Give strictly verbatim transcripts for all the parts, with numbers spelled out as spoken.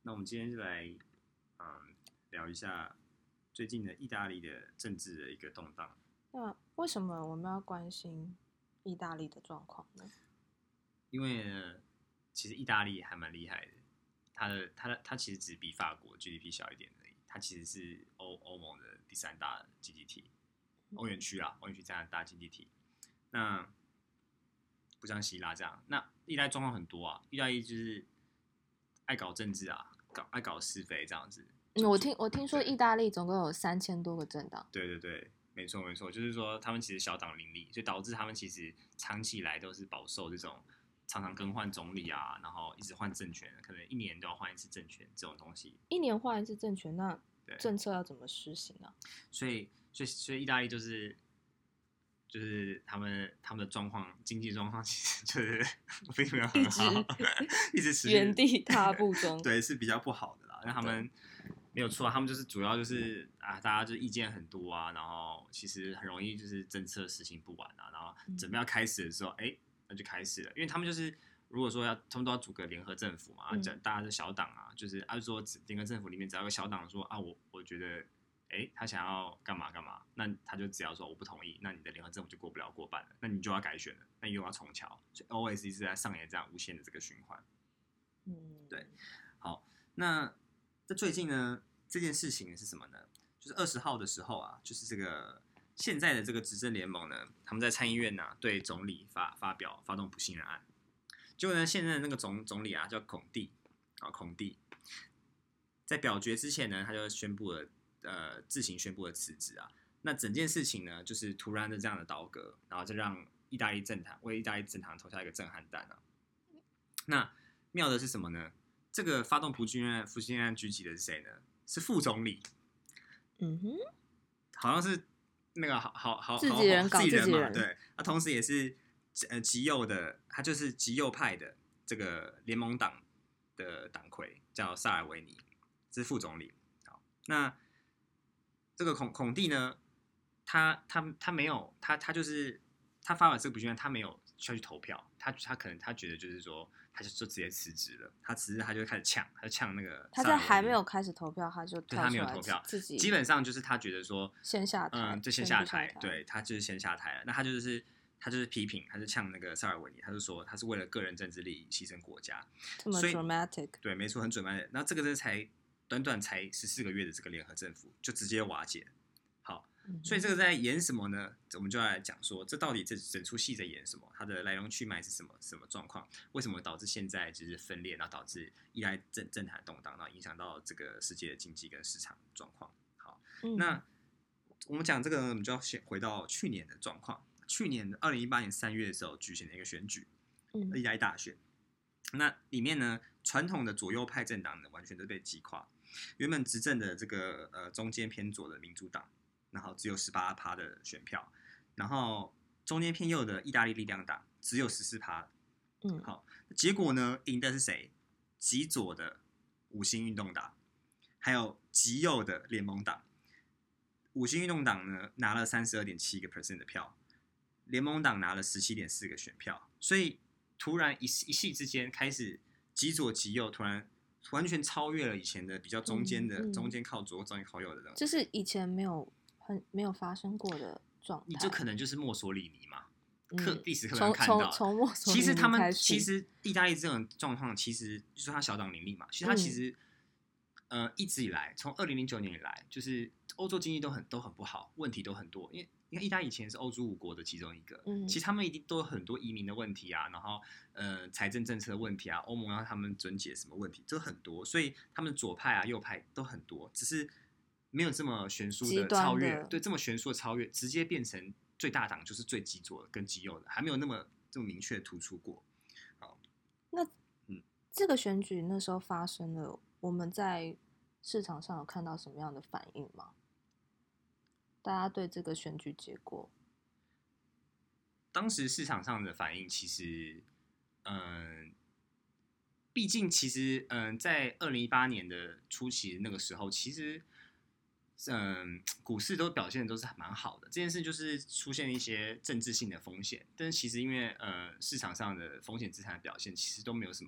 那我们今天就来，嗯，聊一下最近的意大利的政治的一个动荡。 那为什么我们要关心意大利的状况呢？ 因为呢，其实意大利还蛮厉害的，它的它的它其实只比法国 G D P 小一点而已，它其实是欧欧盟的第三大经济体，欧元区啊，欧元区占大经济体。那不像希腊这样，那意大利状况很多啊，意大利就是爱搞政治啊，搞爱搞是非这样子。 嗯，我听我听说意大利总共有三千多个政党。 对对对，没错没错，就是说他们其实小党林立，所以导致他们其实长期以来都是饱受这种常常更换总理啊，然后一直换政权，可能一年都要换一次政权这种东西。 一年换一次政权，那政策要怎么实行啊？ 所以所以所以意大利就是就是他们他们的状况，经济状况其实就是并没有很好，一直持续原地踏步中。 对，是比较不好的啦。那他们没有错啊，他们就是主要就是啊，大家就意见很多啊，然后其实很容易就是政策实行不完啊，然后准备要开始的时候，哎、嗯，那就开始了，因为他们就是如果说要他们都要组个联合政府嘛，嗯、大家是小党啊，就是按、啊、说联合政府里面只要有个小党说啊，我我觉得。哎，他想要干嘛干嘛，那他就只要说我不同意，那你的联合政府就过不了过半了，那你就要改选了，那你又要重瞧，所以 always 一直在上演这样无限的这个循环。嗯，对。好，那在最近呢，这件事情是什么呢？就是二十号的时候啊，就是这个现在的这个执政联盟呢，他们在参议院呢、啊、对总理发发表发动不信任案，结果呢，现在的那个总总理啊叫孔蒂啊，孔蒂在表决之前呢，他就宣布了。呃，自行宣布的辞职啊，那整件事情呢，就是突然的这样的倒戈，然后就让意大利政坛为意大利政坛投下一个震撼弹啊。那妙的是什么呢？这个发动不信任案、不信任案举起的是谁呢？是副总理。 嗯哼， 好像是那个好好好自己人搞自己人嘛， 人对。那同时也是呃极右的，他就是极右派的这个联盟党的党魁，叫萨尔维尼，这是副总理。好，那。这个孔孔蒂呢，他他他没有他他就是他发完这个不信任，他没有需要去投票，他他可能他觉得就是说，他就就直接辞职了，他辞职他就开始呛，他就呛那个。 他在还没有开始投票，他就对他没有投票， 自己基本上就是他觉得说先下台， 嗯，就先下台，对他就是先下台了。那他就是他就是批评，他就呛那个萨尔维尼，他就说他是为了个人政治利益牺牲国家， 这么 dramatic， 对，没错，很 dramatic。那这个是才。短短才十四个月的这个联合政府就直接瓦解，好，所以这个在演什么呢？我们就要来讲说，这到底这整出戏在演什么？它的来龙去脉是什么？什么状况？为什么导致现在就是分裂，然后导致意大利政政坛动荡，然后影响到这个世界的经济跟市场状况？好，嗯、那我们讲这个呢，我们就要先回到去年的状况。去年二零一八年三月的时候举行了一个选举，意大利大选。那里面呢，传统的左右派政党呢，完全都被击垮。原本执政的这个呃中间偏左的民主党，然后只有 百分之十八 的选票，然后中间偏右的意大利力量党只有 百分之十四。嗯，好，结果呢，赢的是谁？极左的五星运动党，还有极右的联盟党。五星运动党呢拿了 百分之三十二点七 的票，联盟党拿了 十七点四 个选票，所以突然一一夕之间开始极左极右突然。完全超越了以前的比较中间的、嗯嗯、中间靠左、中间靠右的人， 这是以前没有很没有发生过的状态。 你就可能就是墨索里尼嘛，课历史课本看到， 从墨索里尼其实他们其实意大利这种状况，其实就是他小党林立嘛。其实他其实、嗯、呃一直以来，从二零零九年以来，就是欧洲经济都很都很不好，问题都很多，因为。你看，意大利以前是欧洲五国的其中一个，嗯、其实他们一定都有很多移民的问题啊，然后呃财政政策的问题啊，欧盟让他们准解什么问题，这很多，所以他们左派啊、右派都很多，只是没有这么悬殊的超越，对，这么悬殊的超越，直接变成最大党就是最极左跟极右的，还没有那么这么明确突出过。好， 那嗯，这个选举那时候发生了，我们在市场上有看到什么样的反应吗？大家对这个选举结果， 当时市场上的反应其实，嗯，毕竟其实，嗯，在二零一八年的初期那个时候，其实，嗯，股市都表现的都是蛮好的。这件事就是出现一些政治性的风险，但是其实因为呃市场上的风险资产的表现，其实都没有什么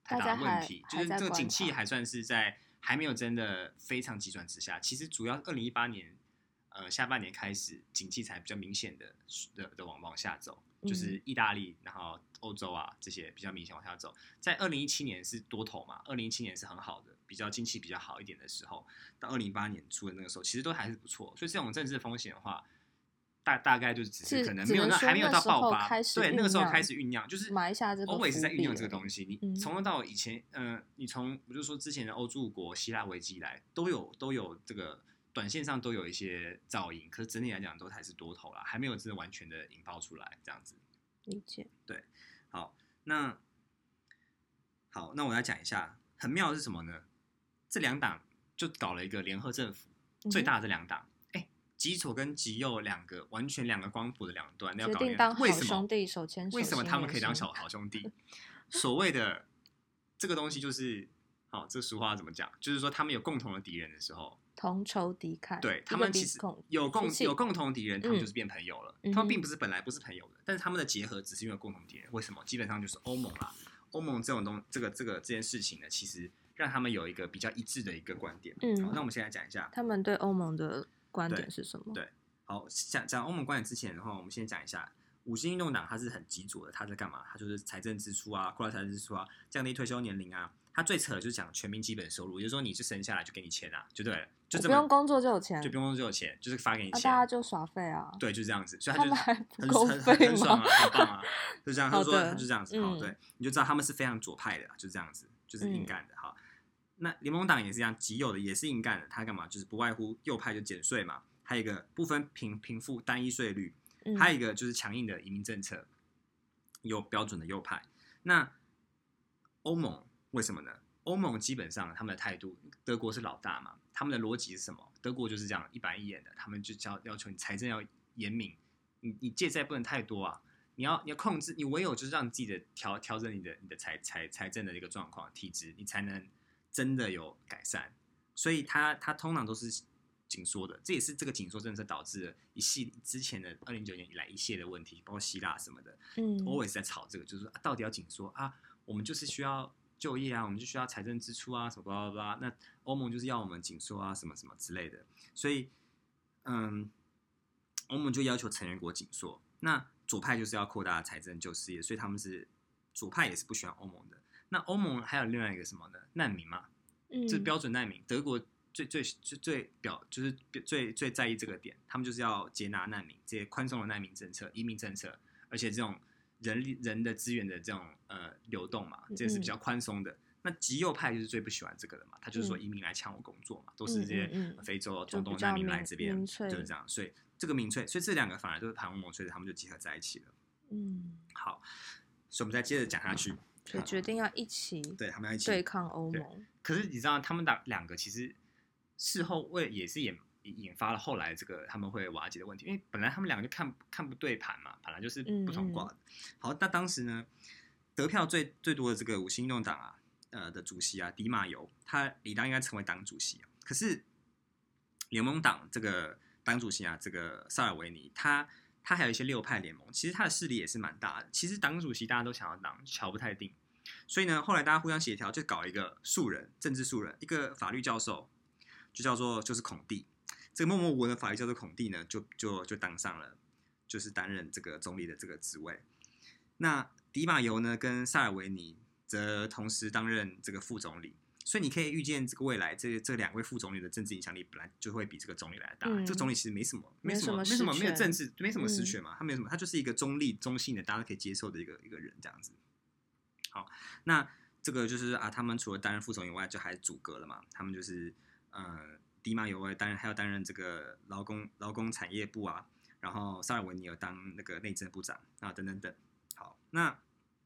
太大的问题， 大家还就是这个景气还在观察还算是在还没有真的非常急转直下。其实主要二零一八年呃下半年开始，景气才比较明显的的的往往下走，就是意大利，然后欧洲啊这些比较明显往下走。在二零一七年是多头嘛，二零一七年是很好的，比较经济比较好一点的时候，到二零一八年初的那个时候，其实都还是不错。所以这种政治风险的话，大大概就只是可能没有那还没有到爆发，对，那个时候开始酝酿，就是埋下这个 always 在酝酿这个东西。你嗯从头到以前，呃，你从我就说之前的欧洲国、希腊危机以来，都有都有这个短线上都有一些噪音，可是整体来讲都还是多头啦，还没有真的完全的引爆出来这样子。 理解。 对，好，那好，那我来讲一下，很妙的是什么呢？这两党就搞了一个联合政府， 嗯、 最大的这两党。极左跟极右两个完全两个光谱的两端要搞决定当好兄弟手牵手， 为什么他们可以当小好兄弟？所谓的这个东西就是，好、哦，这俗话怎么讲？就是说他们有共同的敌人的时候， 同仇敌忾。 对，他们其实有共有共同敌人，他们就是变朋友了。 嗯、 他们并不是本来不是朋友的，但是他们的结合只是因为共同敌人。为什么？基本上就是欧盟啦。欧盟这种东这个这个这件事情呢，其实让他们有一个比较一致的一个观点。 嗯， 好，那我们现在讲一下他们对欧盟的观点是什么？ 对，对好，讲讲欧盟观点之前的话，我们先讲一下五星运动党，它是很极左的，它在干嘛？它就是财政支出啊，扩大财政支出啊，降低退休年龄啊。它最扯的就是讲全民基本收入，也就是说你就生下来就给你钱啊，就对了，就这么不用工作就有钱， 就不用工作就有钱，就是发给你钱， 那大家就耍废啊。 对，就是这样子，所以他就他们还不很够很废吗？ 很爽啊，很棒啊，就这样。他就说他就这样子，好、 嗯， 对，你就知道他们是非常左派的，就这样子，就是硬干的。好，那联盟党也是这样，极右的也是硬干的，他干嘛？就是不外乎右派就减税嘛。还有一个不分贫贫富单一税率，还有一个就是强硬的移民政策，有标准的右派。那欧盟为什么呢？欧盟基本上他们的态度，德国是老大嘛，他们的逻辑是什么？德国就是这样一板一眼的，他们就要要求你财政要严明，你你借债不能太多啊，你要你要控制，你唯有就是让你自己的调调整你的你的财财财政的一个状况体制，你才能真的有改善。所以他他通常都是紧缩的，这也是这个紧缩政策导致了一系之前的二零一九年以来一系列的问题，包括希腊什么的，嗯 ，always 在吵这个，就是说、啊、到底要紧缩啊，我们就是需要就业啊，我们就需要财政支出啊，什么巴拉巴拉，那欧盟就是要我们紧缩啊，什么什么之类的，所以，嗯，欧盟就要求成员国紧缩，那左派就是要扩大财政救失业，所以他们是左派也是不喜欢欧盟的。那欧盟还有另外一个什么呢？难民嘛，嗯，这标准难民，德国。最最最最表就是最最在意这个点，他们就是要接纳难民，这些宽松的难民政策、移民政策，而且这种人人的资源的这种呃流动嘛，这是比较宽松的。嗯、那极右派就是最不喜欢这个的嘛，他就是说移民来抢我工作嘛，嗯、都是这些非洲、中东难民来这边，就是这样。所以这个民粹，所以这两个反而都是反欧盟，所以他们就结合在一起了。嗯，好，所以我们再接着讲下去， 所以决定要一起对他们要一起对抗欧盟。 可是你知道，他们两两个其实。事后为也是引引发了后来这个他们会瓦解的问题，因为本来他们两个就看看不对盘嘛，本来就是不同挂的。嗯嗯好，那当时呢，得票最最多的这个五星运动党啊，呃的主席啊，迪马尤，他理当应该成为党主席、啊，可是联盟党这个党主席啊，这个萨尔维尼，他他还有一些六派联盟，其实他的势力也是蛮大的。其实党主席大家都想要当，瞧不太定，所以呢，后来大家互相协调，就搞一个素人，政治素人，一个法律教授。就叫做就是孔蒂，这个默默无闻的法律叫做孔蒂呢，就就就当上了，就是担任这个总理的这个职位。那迪马尤呢跟萨尔维尼则同时担任这个副总理，所以你可以预见这个未来这这两位副总理的政治影响力本来就会比这个总理来的大。嗯、这个总理其实没什么没什么没什么没有政治没什么实权嘛，嗯、他没有什么，他就是一个中立中性的大家可以接受的一个一个人这样子。好，那这个就是啊，他们除了担任副总以外，就还阻隔了嘛，他们就是。呃，迪马尤担任还要担任这个劳工劳工产业部啊，然后萨尔维尼有当那个内政部长啊，等等等。好，那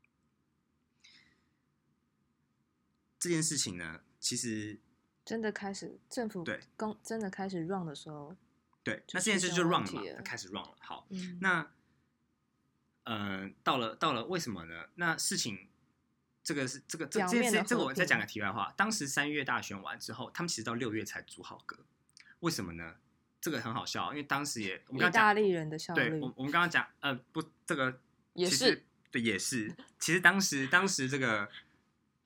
这件事情呢，其实真的开始政府对公真的开始 run 的时候， 对，那这件事就 run 了嘛，它开始 run 了。好，嗯、那呃，到了到了，为什么呢？那事情。这个是这个这这件事，这个我再讲个题外话。当时三月大选完之后，他们其实到六月才组好阁，为什么呢？这个很好笑，因为当时也我们刚刚讲意大利人的效率， 对，我我们刚刚讲呃不，这个也是对也是。其实当时当时这个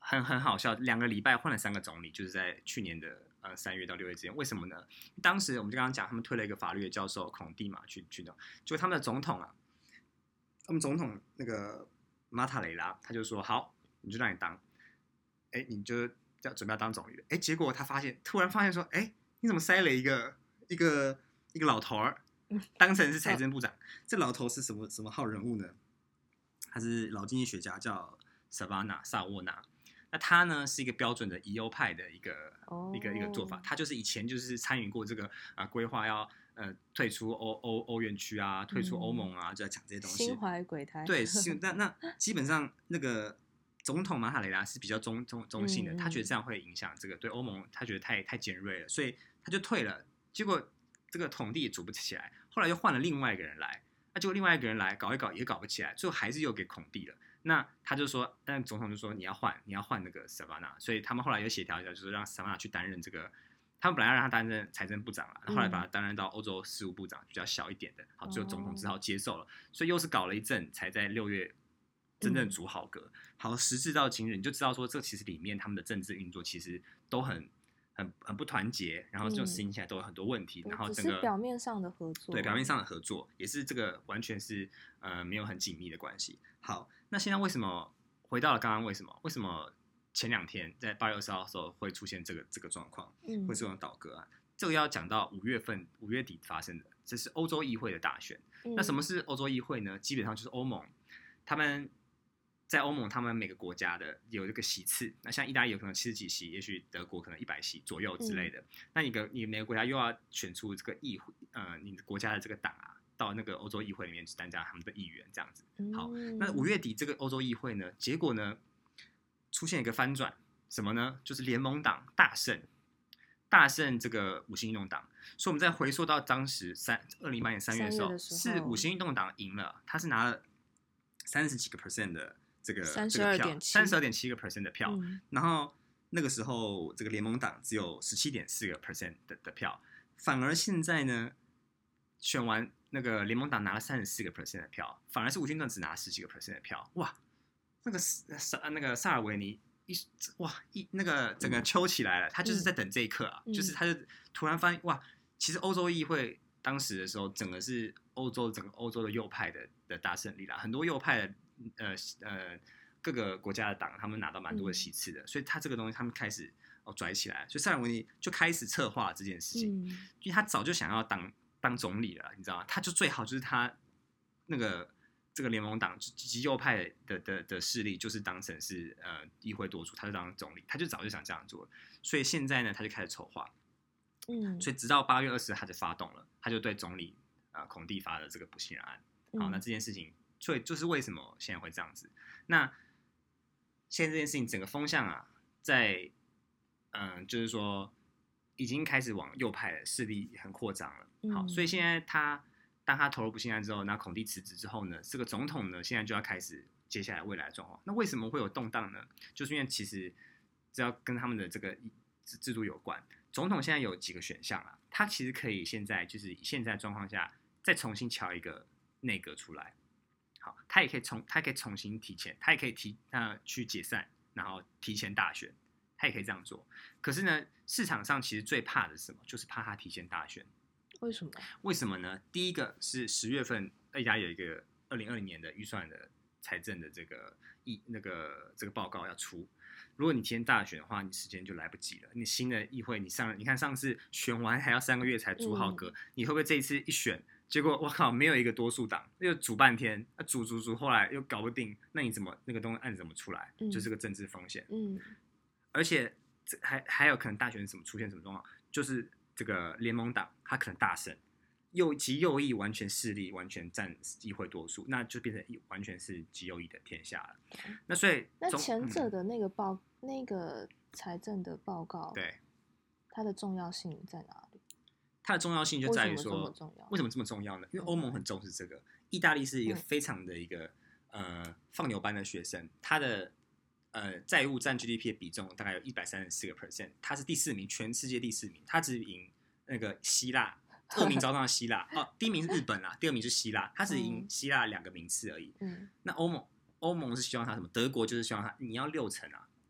很很好笑，两个礼拜换了三个总理，就是在去年的呃三月到六月之间。为什么呢？当时我们就刚刚讲，他们推了一个法律的教授孔蒂嘛，去去弄，就他们的总统啊，他们总统那个马塔雷拉，他就说好，你就让你当，哎，你就要准备要当总理了。哎，结果他发现，突然发现说，哎，你怎么塞了一个一个一个老头儿当成是财政部长？这老头是什么什么号人物呢？他是老经济学家，叫萨瓦纳萨沃纳。那他呢是一个标准的疑欧派的一个、oh. 一个一个做法，他就是以前就是参与过这个啊规划要呃退出欧欧欧元区啊，退出欧盟啊，嗯、就在讲这些东西。 心怀鬼胎。 对，那那基本上那个总统马塔雷拉是比较中中中性的，嗯、他觉得这样会影响这个对欧盟，他觉得太太尖锐了，所以他就退了。结果这个统帝也组不起来，后来又换了另外一个人来，那结果另外一个人来搞一搞也搞不起来，最后还是又给孔蒂了。那他就说，但总统就说你要换，你要换那个萨瓦纳，所以他们后来又协调一下，就是让萨瓦纳去担任这个，他们本来要让他担任财政部长了，后来把他担任到欧洲事务部长，比较小一点的，好，最后总统只好接受了，所以又是搞了一阵，才在六月真正组好阁。好，时至到今日，你就知道说，这其实里面他们的政治运作其实都很。很很不团结，然后这种事情起来都有很多问题， 嗯、 然后整个只是表面上的合作， 对表面上的合作也是这个完全是呃没有很紧密的关系。好，那现在为什么回到了刚刚为什么为什么前两天在八月二十号的时候会出现这个这个状况，嗯、会这种倒戈啊？这个要讲到五月份五月底发生的，这是欧洲议会的大选。嗯、那什么是欧洲议会呢？基本上就是欧盟他们。在欧盟，他们每个国家的有这个席次，那像意大利有可能七十几席，也许德国可能一百席左右之类的。嗯、那你个你每个国家又要选出这个议会，呃，你国家的这个党啊，到那个欧洲议会里面去担任他们的议员，这样子。好，那五月底这个欧洲议会呢，结果呢出现一个翻转，什么呢？就是联盟党大胜，大胜这个五星运动党。所以我们再回溯到当时三二零一八年三月的时候， 的时候是五星运动党赢了，他是拿了三十几个 percent 的。这个三十二点三十二点七个 percent 的票，嗯、然后那个时候这个联盟党只有十七点四个 percent 的的票，反而现在呢，选完那个联盟党拿了三十四个 percent 的票，反而是五星党只拿十几个 percent 的票，哇，那个萨那个萨尔维尼一哇一那个整个揪起来了，他就是在等这一刻啊，嗯、就是他就突然发现哇，其实欧洲议会当时的时候，整个是欧洲整个欧洲的右派的的大胜利啦，很多右派的。呃呃，各个国家的党，他们拿到蛮多的席次的，嗯、所以他这个东西他们开始哦拽起来，所以萨尔维尼就开始策划这件事情，嗯、因为他早就想要当当总理了，你知道吗？他就最好就是他那个这个联盟党极右派的的的势力，就是当成是呃议会多数，他就当总理，他就早就想这样做，所以现在呢，他就开始筹划，嗯，所以直到八月二十他就发动了，他就对总理啊、呃、孔蒂发了这个不信任案，好，那这件事情。所以就是为什么现在会这样子？那现在这件事情整个风向啊，在嗯，就是说已经开始往右派的势力很扩张了。好，嗯、所以现在他当他投入不信任之后，那孔蒂辞职之后呢，这个总统呢现在就要开始接下来未来的状况。那为什么会有动荡呢？就是因为其实只要跟他们的这个制度有关。总统现在有几个选项啊，他其实可以现在就是以现在状况下再重新敲一个内阁出来。好，他也可以重，他可以重新提前，他也可以提呃去解散，然后提前大选，他也可以这样做。可是呢，市场上其实最怕的是什么？就是怕他提前大选。 为什么？ 为什么呢？第一个是十月份，意大利有一个二零二零年的预算的财政的这个议那个这个报告要出。如果你提前大选的话，你时间就来不及了。你新的议会，你上，你看上次选完还要三个月才组好阁，嗯、你会不会这一次一选？结果我靠，没有一个多数党，又煮半天，煮煮煮，后来又搞不定，那你怎么那个东西案怎么出来？嗯、就是个政治风险。嗯，而且还还有可能大选什么出现什么状况，就是这个联盟党他可能大胜，右极右翼完全势力完全占议会多数，那就变成完全是极右翼的天下了。嗯、那所以那前者的那个报、嗯、那个财政的报告，对它的重要性在哪里？ 它的重要性就在于说，为什么这么重要呢？因为欧盟很重视这个。意大利是一个非常的一个、嗯、呃放牛班的学生，他的呃债务占 G D P 的比重大概有一百三十四个 percent， 他是第四名，全世界第四名，他只赢那个希腊，恶名昭彰的希腊。哦，第一名是日本啦，第二名是希腊，他只赢希腊两个名次而已。嗯，那欧盟欧盟是希望他什么？德国就是希望他你要六成啊。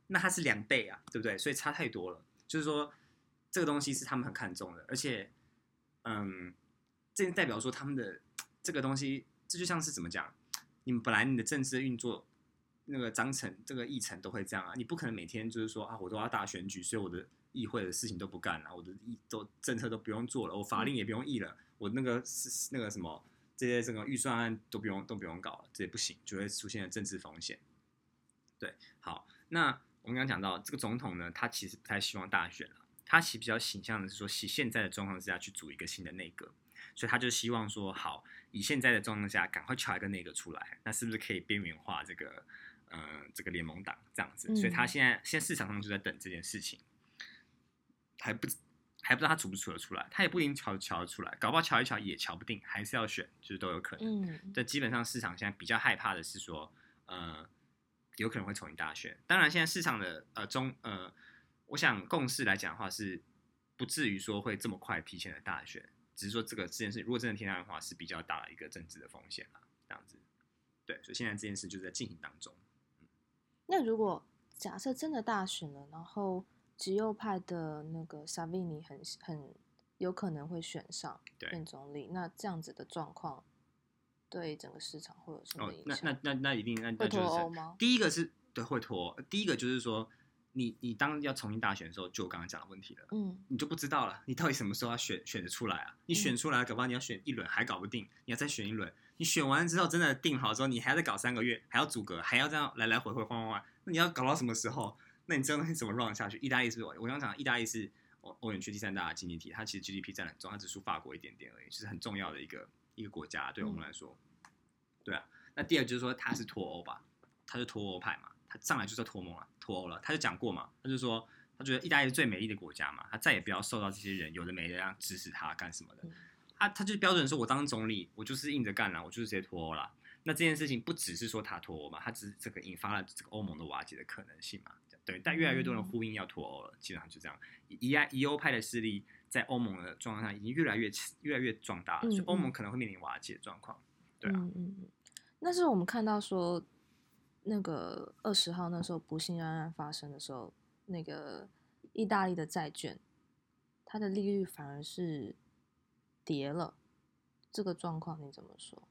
那它是两倍啊，对不对？所以差太多了。就是说，这个东西是他们很看重的，而且，嗯，这代表说他们的这个东西，这就像是怎么讲？你们本来你的政治运作，那个章程、这个议程都会这样啊，你不可能每天就是说啊，我都要大选举，所以我的议会的事情都不干了，我的议都政策都不用做了，我法令也不用议了，我那个是那个什么这些这个预算案都不用都不用搞了，这也不行，就会出现政治风险。对，好，那我们刚刚讲到这个总统呢，他其实不太希望大选了，他其实比较倾向的是说，以现在的状况之下去组一个新的内阁，所以他就希望说，好，以现在的状况下，赶快敲一个内阁出来，那是不是可以边缘化这个呃这个联盟党这样子？所以他现在现在市场上就在等这件事情，还不还不知道他组不组得出来，他也不一定敲敲得出来，搞不好敲一敲也敲不定，还是要选，就是都有可能。嗯，但基本上市场现在比较害怕的是说，呃。有可能会重新大选，当然现在市场的呃中呃，我想共识来讲的话是不至于说会这么快提前的大选，只是说这个这件事如果真的天大的话是比较大的一个政治的风险啦，这样子。对，所以现在这件事就在进行当中。 嗯、那如果假设真的大选了，然后极右派的那个萨维尼很很有可能会选上变总理，那这样子的状况。对整个市场会有什么影响？ 哦、那那那那一定那会脱欧吗？ 第一个是对会脱，第一个就是说，你你当要重新大选的时候，就我刚刚讲的问题了，嗯，你就不知道了，你到底什么时候要选选得出来啊？你选出来，搞不好你要选一轮还搞不定，你要再选一轮，你选完之后真的定好之后，你还要再搞三个月，还要阻隔，还要这样来来回回换换换，那你要搞到什么时候？那你这样东西怎么 run 下去？意大利是不是？我刚刚讲，意大利是欧欧元区第三大经济体，它其实 G D P 占很重，它只输法国一点点而已，就是很重要的一个一个国家，对我们来说。嗯对啊，那第二就是说他是脱欧吧，他是脱欧派嘛，他上来就是要脱盟了，脱欧了，他就讲过嘛，他就说他觉得意大利是最美丽的国家嘛，他再也不要受到这些人有的没的让指使他干什么的，他他就标准说我当总理，我就是硬着干了，我就是直接脱欧了。那这件事情不只是说他脱欧嘛，他只是这个引发了这个欧盟的瓦解的可能性嘛，对，但越来越多人呼应要脱欧了，基本上就这样，以以欧派的势力在欧盟的状况下已经越来越越来越壮大了，所以欧盟可能会面临瓦解的状况。对啊， 嗯嗯嗯，但是我们看到说，那个二十号那时候不信任案发生的时候，那个意大利的债券，它的利率反而是跌了，这个状况你怎么说？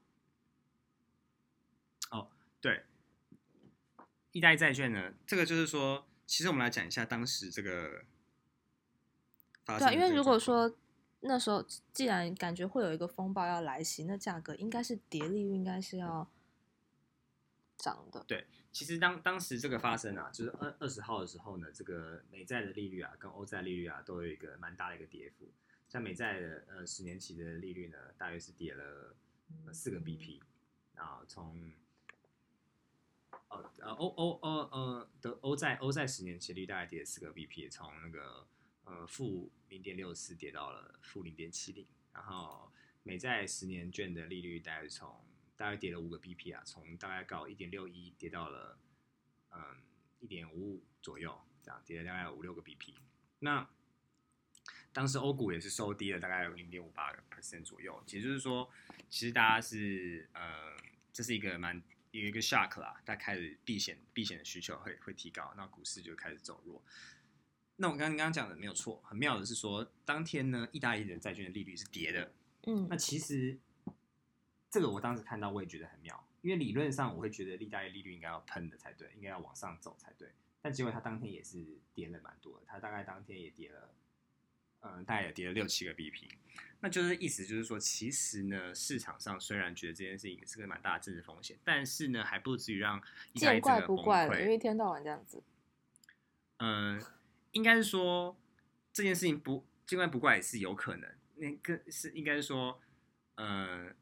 哦，对，意大利债券呢，这个就是说，其实我们来讲一下当时这个发生的这个状况。 对，因为如果说那时候既然感觉会有一个风暴要来袭，那价格应该是跌，利率应该是要涨的。 对，其实当当时这个发生啊，就是二二十号的时候呢，这个美债的利率啊，跟欧债利率啊，都有一个蛮大的一个跌幅。像美债的呃十年期的利率呢，大约是跌了四个 B P， 然后从呃呃欧欧欧呃的欧债欧债十年期利率大概跌了四个 B P， 从那个呃负零点六四跌到了负零点七零，然后美债十年券的利率大概从大概跌了五个 B P 啊，从大概高一点六一跌到了嗯一点五五左右，这样跌了大概五六个 B P。那当时欧股也是收低了大概零点五八个 percent 左右，也就是说，其实大家是呃这是一个蛮有一个 shock 啦，大家开始避险避险的需求会会提高，那股市就开始走弱。那我刚刚刚讲的没有错，很妙的是说，当天呢，意大利的债券的利率是跌的，嗯，那其实这个我当时看到我也觉得很妙，因为理论上我会觉得意大利利率应该要喷的才对，应该要往上走才对，但结果它当天也是跌了蛮多的，它大概当天也跌了，嗯，大概也跌了六七个 B P， 那就是意思就是说，其实呢，市场上虽然觉得这件事情是个蛮大的政治风险，但是呢，还不至于让意大利这个崩溃。 见怪不怪了，因为一天到晚这样子。 嗯，应该是说这件事情不见怪不怪也是有可能，那个是应该是说，呃，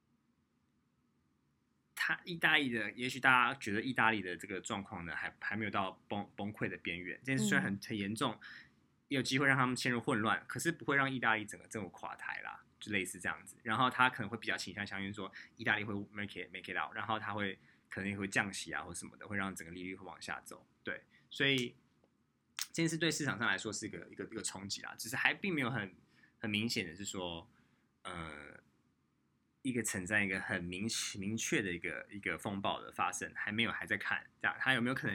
他意大利的，也许大家觉得意大利的这个状况呢，还还没有到崩崩溃的边缘，这件事虽然很很严重，也有机会让他们陷入混乱，可是不会让意大利整个这么垮台啦，就类似这样子。然后他可能会比较倾向相信说，意大利会 make it make it out， 然后他会可能也会降息啊或什么的，会让整个利率会往下走。对，所以这件事对市场上来说是一个一个一个冲击啦，只是还并没有很很明显的是说，呃，一个存在一个很明明确的一个一个风暴的发生，还没有还在看，这样它有没有可能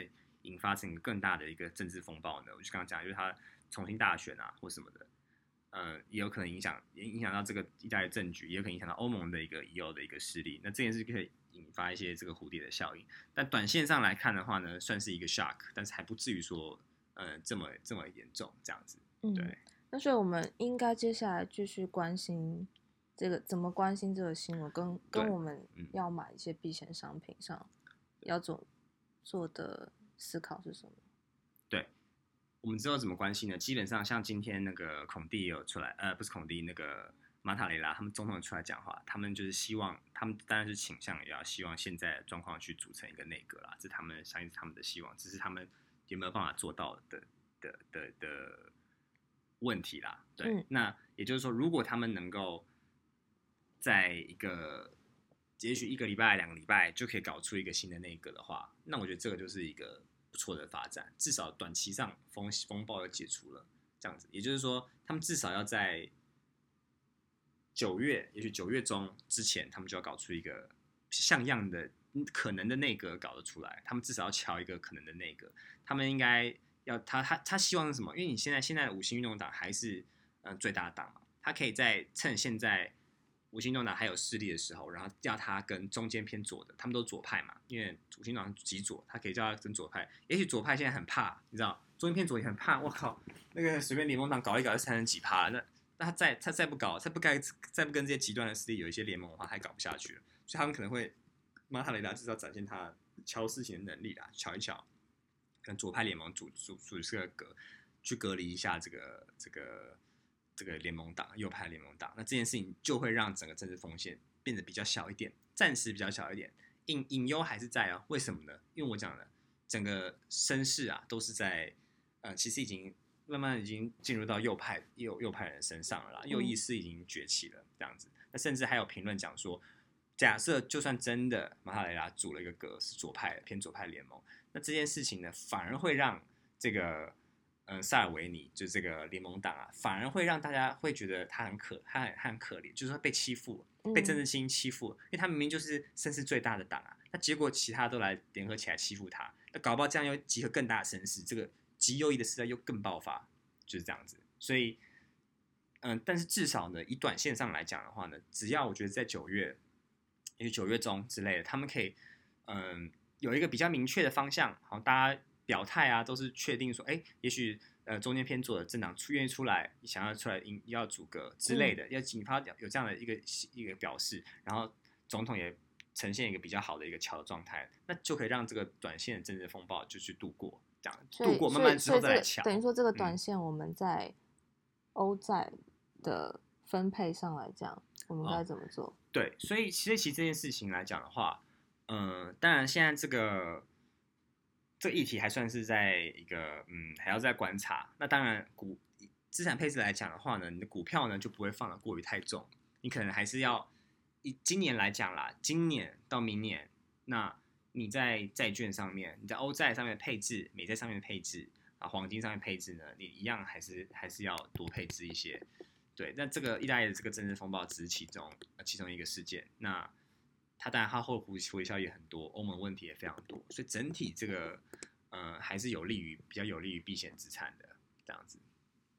引发成更大的一个政治风暴呢？我就刚刚讲，就是他重新大选啊或什么的，呃，也有可能影响影响到这个意大利政局，也有可能影响到欧盟的一个 E U 的一个势力。那这件事可以引发一些这个蝴蝶的效应。但短线上来看的话呢，算是一个 shock， 但是还不至于说呃这么这么严重这样子。对。 嗯，那所以我们应该接下来继续关心这个怎么关心这个新闻，跟跟我们要买一些避险商品上要做做的思考是什么？ 对，我们知道怎么关心呢？基本上像今天那个孔蒂也有出来，呃，不是孔蒂，那个马塔雷拉他们总统出来讲话，他们就是希望，他们当然是倾向也要希望现在的状况去组成一个内阁啦，这是他们相信是他们的希望，只是他们有没有办法做到的的的的问题啦。对，嗯、那也就是说，如果他们能够在一个也许一个礼拜、两个礼拜就可以搞出一个新的内阁的话，那我觉得这个就是一个不错的发展，至少短期上风风暴又解除了，这样子，也就是说，他们至少要在九月，也许九月中之前，他们就要搞出一个像样的可能的内阁搞得出来，他们至少要敲一个可能的内阁，他们应该要他他他希望是什么？因为你现在现在的五星运动党还是嗯、呃、最大党嘛，他可以在趁现在五星运动党还有势力的时候，然后叫他跟中间偏左的，他们都左派嘛，因为五星运动党极左，他可以叫他跟左派。也许左派现在很怕，你知道，中间偏左也很怕。我靠，那个随便联盟党搞一搞就三十几趴了，那那他再他再不搞，他不该再不跟这些极端的势力有一些联盟的话，他还搞不下去了。所以他们可能会马塔雷拉至少展现他敲事情的能力啦，敲一敲，跟左派联盟组组组这个隔去隔离一下这个这个。这个联盟党，右派联盟党，那这件事情就会让整个政治风险变得比较小一点，暂时比较小一点。隐隐忧还是在啊，为什么呢？因为我讲了，整个声势啊，都是在呃，其实已经慢慢已经进入到右派右右派人身上了啦，右翼是已经崛起了这样子。那甚至还有评论讲说，假设就算真的马塔雷拉组了一个阁是左派偏左派联盟，那这件事情呢，反而会让这个。嗯，萨尔维尼就是这个联盟党啊，反而会让大家会觉得他很可，他很他很可怜，就是说被欺负，被政治精英欺负，因为他明明就是声势最大的党啊，那结果其他都来联合起来欺负他，那搞不好这样又集合更大的声势，这个极右翼的时代又更爆发，就是这样子。所以，嗯，但是至少呢，以短线上来讲的话呢，只要我觉得在九月，也许九月中之类的，他们可以，嗯，有一个比较明确的方向，好，大家。表态啊，都是确定说，哎，也许呃中间偏左的政党出愿意出来，想要出来要阻隔之类的，嗯、要引发有这样的一个一个表示，然后总统也呈现一个比较好的一个桥的状态，那就可以让这个短线的政治风暴就去度过，这样度过，慢慢之后再来桥。 等于说这个短线我们在欧债的分配上来讲，我们该怎么做？ 哦、对，所以其实其实这件事情来讲的话，嗯、呃，当然现在这个。这个议题还算是在一个嗯，还要再观察。那当然，股资产配置来讲的话呢，你的股票呢就不会放得过于太重，你可能还是要以今年来讲啦，今年到明年，那你在债券上面，你在欧债上面的配置，美债上面的配置啊，黄金上面配置呢，你一样还是还是要多配置一些。对，那这个意大利的这个政治风暴只是其中其中一个事件，那。它当然，它后回回效也很多，欧盟问题也非常多，所以整体这个呃还是有利于比较有利于避险资产的这样子。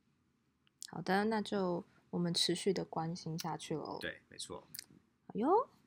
好的，那就我们持续的关心下去喽。 对，没错。 好哟。